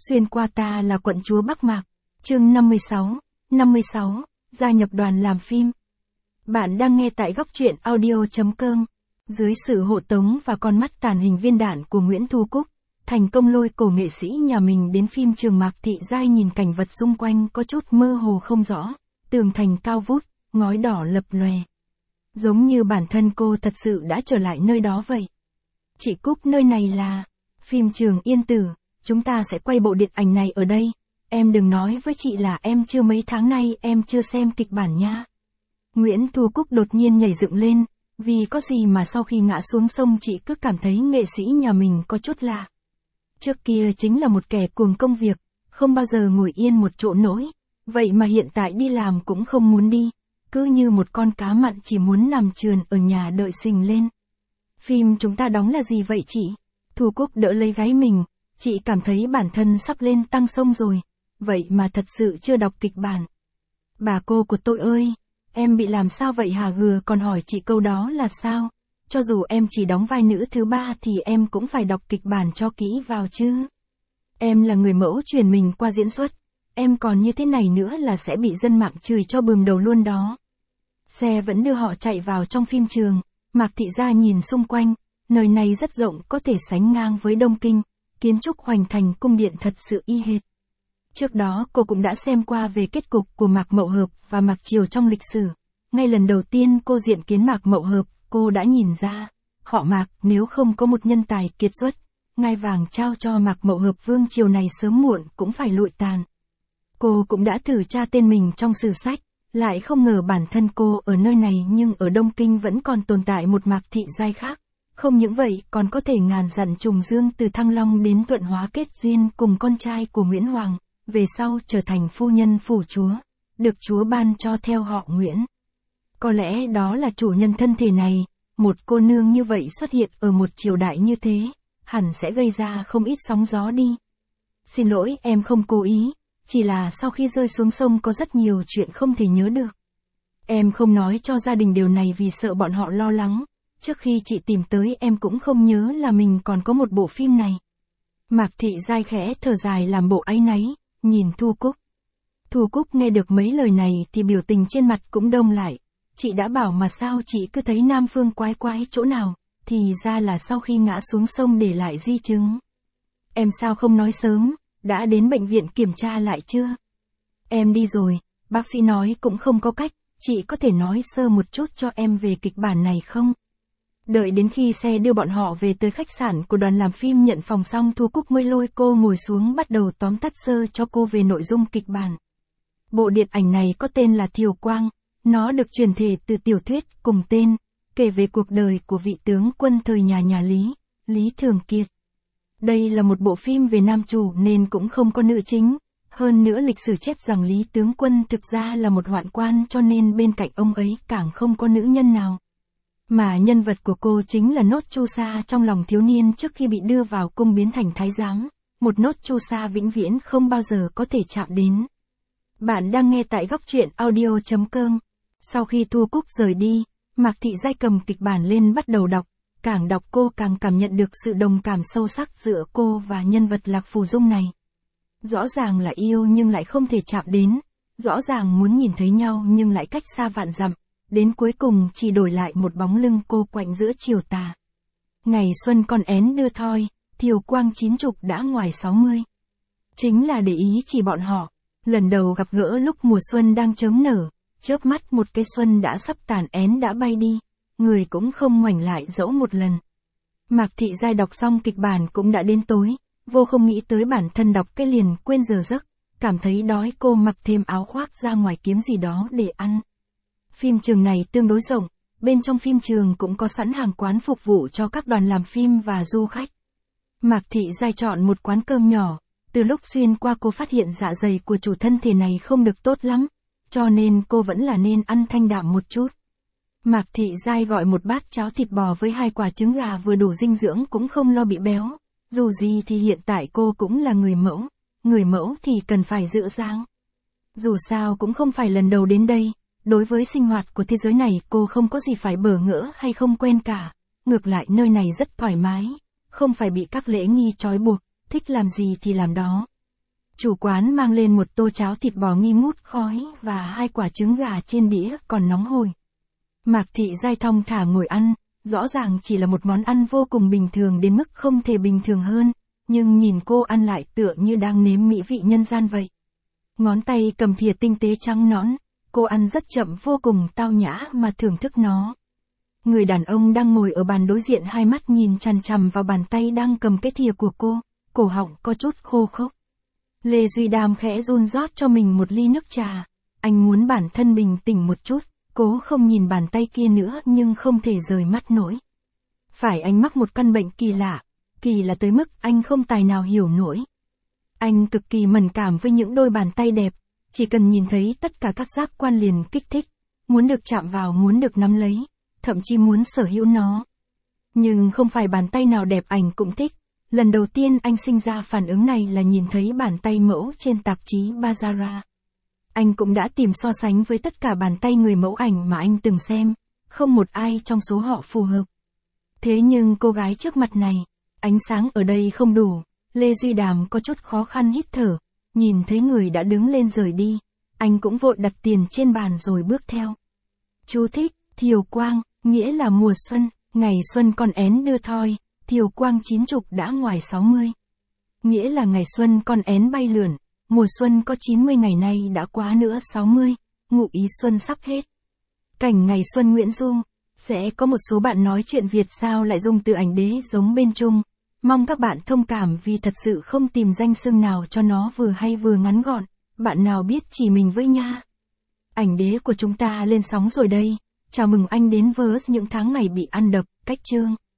Xuyên qua ta là quận chúa Bắc Mạc. Chương 56, gia nhập đoàn làm phim. Bạn đang nghe tại góc truyện audio.com. Dưới sự hộ tống và con mắt tàn hình viên đạn của Nguyễn Thu Cúc, thành công lôi cổ nghệ sĩ nhà mình đến phim trường. Mạc Thị Giai nhìn cảnh vật xung quanh có chút mơ hồ không rõ, tường thành cao vút, ngói đỏ lập lòe. Giống như bản thân cô thật sự đã trở lại nơi đó vậy. Chị Cúc, nơi này là phim trường Yên Tử, chúng ta sẽ quay bộ điện ảnh này ở đây. Em đừng nói với chị là em chưa mấy tháng nay em chưa xem kịch bản nha. Nguyễn Thu Cúc đột nhiên nhảy dựng lên, vì có gì mà sau khi ngã xuống sông chị cứ cảm thấy nghệ sĩ nhà mình có chút lạ. Trước kia chính là một kẻ cuồng công việc, không bao giờ ngồi yên một chỗ nổi, vậy mà hiện tại đi làm cũng không muốn đi, cứ như một con cá mặn chỉ muốn nằm trườn ở nhà đợi sình lên. Phim chúng ta đóng là gì vậy chị? Thu Cúc đỡ lấy gáy mình, chị cảm thấy bản thân sắp lên tăng sông rồi, vậy mà thật sự chưa đọc kịch bản. Bà cô của tôi ơi, em bị làm sao vậy hả? Gừa còn hỏi chị câu đó là sao? Cho dù em chỉ đóng vai nữ thứ ba thì em cũng phải đọc kịch bản cho kỹ vào chứ. Em là người mẫu truyền mình qua diễn xuất, em còn như thế này nữa là sẽ bị dân mạng chửi cho bừm đầu luôn đó. Xe vẫn đưa họ chạy vào trong phim trường, Mạc Thị Gia nhìn xung quanh, nơi này rất rộng, có thể sánh ngang với Đông Kinh, kiến trúc hoành thành cung điện thật sự y hệt. Trước đó cô cũng đã xem qua về kết cục của Mạc Mậu Hợp và Mạc Triều trong lịch sử. Ngay lần đầu tiên cô diện kiến Mạc Mậu Hợp, cô đã nhìn ra, họ Mạc nếu không có một nhân tài kiệt xuất, ngai vàng trao cho Mạc Mậu Hợp vương triều này sớm muộn cũng phải lụi tàn. Cô cũng đã thử tra tên mình trong sử sách, lại không ngờ bản thân cô ở nơi này nhưng ở Đông Kinh vẫn còn tồn tại một Mạc Thị Giai khác. Không những vậy còn có thể ngàn dặn trùng dương từ Thăng Long đến Thuận Hóa kết duyên cùng con trai của Nguyễn Hoàng, về sau trở thành phu nhân phủ chúa, được chúa ban cho theo họ Nguyễn. Có lẽ đó là chủ nhân thân thể này, một cô nương như vậy xuất hiện ở một triều đại như thế, hẳn sẽ gây ra không ít sóng gió đi. Xin lỗi, em không cố ý, chỉ là sau khi rơi xuống sông có rất nhiều chuyện không thể nhớ được. Em không nói cho gia đình điều này vì sợ bọn họ lo lắng, trước khi chị tìm tới em cũng không nhớ là mình còn có một bộ phim này. Mạc Thị Giai khẽ thở dài làm bộ áy náy, nhìn Thu Cúc. Thu Cúc nghe được mấy lời này thì biểu tình trên mặt cũng đông lại. Chị đã bảo mà sao chị cứ thấy Nam Phương quái quái chỗ nào, thì ra là sau khi ngã xuống sông để lại di chứng. Em sao không nói sớm, đã đến bệnh viện kiểm tra lại chưa? Em đi rồi, bác sĩ nói cũng không có cách, chị có thể nói sơ một chút cho em về kịch bản này không? Đợi đến khi xe đưa bọn họ về tới khách sạn của đoàn làm phim nhận phòng xong, Thu Cúc mới lôi cô ngồi xuống bắt đầu tóm tắt sơ cho cô về nội dung kịch bản. Bộ điện ảnh này có tên là Thiều Quang, nó được truyền thể từ tiểu thuyết cùng tên, kể về cuộc đời của vị tướng quân thời nhà Lý, Lý Thường Kiệt. Đây là một bộ phim về nam chủ nên cũng không có nữ chính, hơn nữa lịch sử chép rằng Lý tướng quân thực ra là một hoạn quan cho nên bên cạnh ông ấy càng không có nữ nhân nào. Mà nhân vật của cô chính là Nốt Chu Sa trong lòng thiếu niên trước khi bị đưa vào cung biến thành thái giám, một Nốt Chu Sa vĩnh viễn không bao giờ có thể chạm đến. Bạn đang nghe tại góc truyện audio.com. Sau khi Thu Cúc rời đi, Mạc Thị Giai cầm kịch bản lên bắt đầu đọc, càng đọc cô càng cảm nhận được sự đồng cảm sâu sắc giữa cô và nhân vật Lạc Phù Dung này. Rõ ràng là yêu nhưng lại không thể chạm đến, rõ ràng muốn nhìn thấy nhau nhưng lại cách xa vạn dặm. Đến cuối cùng chỉ đổi lại một bóng lưng cô quạnh giữa chiều tà. Ngày xuân con én đưa thoi, Thiều Quang 90 đã ngoài 60. Chính là để ý chỉ bọn họ, lần đầu gặp gỡ lúc mùa xuân đang chớm nở, chớp mắt một cái xuân đã sắp tàn én đã bay đi, người cũng không ngoảnh lại dẫu một lần. Mạc Thị Giai đọc xong kịch bản cũng đã đến tối, vô không nghĩ tới bản thân đọc cái liền quên giờ giấc, cảm thấy đói cô mặc thêm áo khoác ra ngoài kiếm gì đó để ăn. Phim trường này tương đối rộng, bên trong phim trường cũng có sẵn hàng quán phục vụ cho các đoàn làm phim và du khách. Mạc Thị Giai chọn một quán cơm nhỏ, từ lúc xuyên qua cô phát hiện dạ dày của chủ thân thể này không được tốt lắm, cho nên cô vẫn là nên ăn thanh đạm một chút. Mạc Thị Giai gọi một bát cháo thịt bò với 2 quả trứng gà vừa đủ dinh dưỡng cũng không lo bị béo, dù gì thì hiện tại cô cũng là người mẫu thì cần phải giữ dáng. Dù sao cũng không phải lần đầu đến đây. Đối với sinh hoạt của thế giới này cô không có gì phải bỡ ngỡ hay không quen cả, ngược lại nơi này rất thoải mái, không phải bị các lễ nghi trói buộc, thích làm gì thì làm đó. Chủ quán mang lên một tô cháo thịt bò nghi ngút khói và 2 quả trứng gà trên đĩa còn nóng hổi. Mạc Thị Giai thong thả ngồi ăn, rõ ràng chỉ là một món ăn vô cùng bình thường đến mức không thể bình thường hơn, nhưng nhìn cô ăn lại tựa như đang nếm mỹ vị nhân gian vậy. Ngón tay cầm thìa tinh tế trắng nõn, cô ăn rất chậm vô cùng tao nhã mà thưởng thức nó. Người đàn ông đang ngồi ở bàn đối diện hai mắt nhìn chằm chằm vào bàn tay đang cầm cái thìa của cô, cổ họng có chút khô khốc. Lê Duy Đàm khẽ run rót cho mình một ly nước trà. Anh muốn bản thân bình tĩnh một chút, cố không nhìn bàn tay kia nữa nhưng không thể rời mắt nổi. Phải anh mắc một căn bệnh kỳ lạ tới mức anh không tài nào hiểu nổi. Anh cực kỳ mẫn cảm với những đôi bàn tay đẹp, chỉ cần nhìn thấy tất cả các giác quan liền kích thích, muốn được chạm vào, muốn được nắm lấy, thậm chí muốn sở hữu nó. Nhưng không phải bàn tay nào đẹp anh cũng thích. Lần đầu tiên anh sinh ra phản ứng này là nhìn thấy bàn tay mẫu trên tạp chí Bazara. Anh cũng đã tìm so sánh với tất cả bàn tay người mẫu ảnh mà anh từng xem, không một ai trong số họ phù hợp. Thế nhưng cô gái trước mặt này, ánh sáng ở đây không đủ, Lê Duy Đàm có chút khó khăn hít thở, nhìn thấy người đã đứng lên rời đi, anh cũng vội đặt tiền trên bàn rồi bước theo. Chú thích, thiều quang, nghĩa là mùa xuân, ngày xuân con én đưa thoi, thiều quang 90 đã ngoài 60. Nghĩa là ngày xuân con én bay lượn, mùa xuân có 90 ngày nay đã quá nữa 60, ngụ ý xuân sắp hết. Cảnh ngày xuân Nguyễn Du, sẽ có một số bạn nói chuyện Việt sao lại dùng từ ảnh đế giống bên Trung. Mong các bạn thông cảm vì thật sự không tìm danh xưng nào cho nó vừa hay vừa ngắn gọn, bạn nào biết chỉ mình với nha. Ảnh đế của chúng ta lên sóng rồi đây, chào mừng anh đến với những tháng ngày bị ăn đập, cách chương.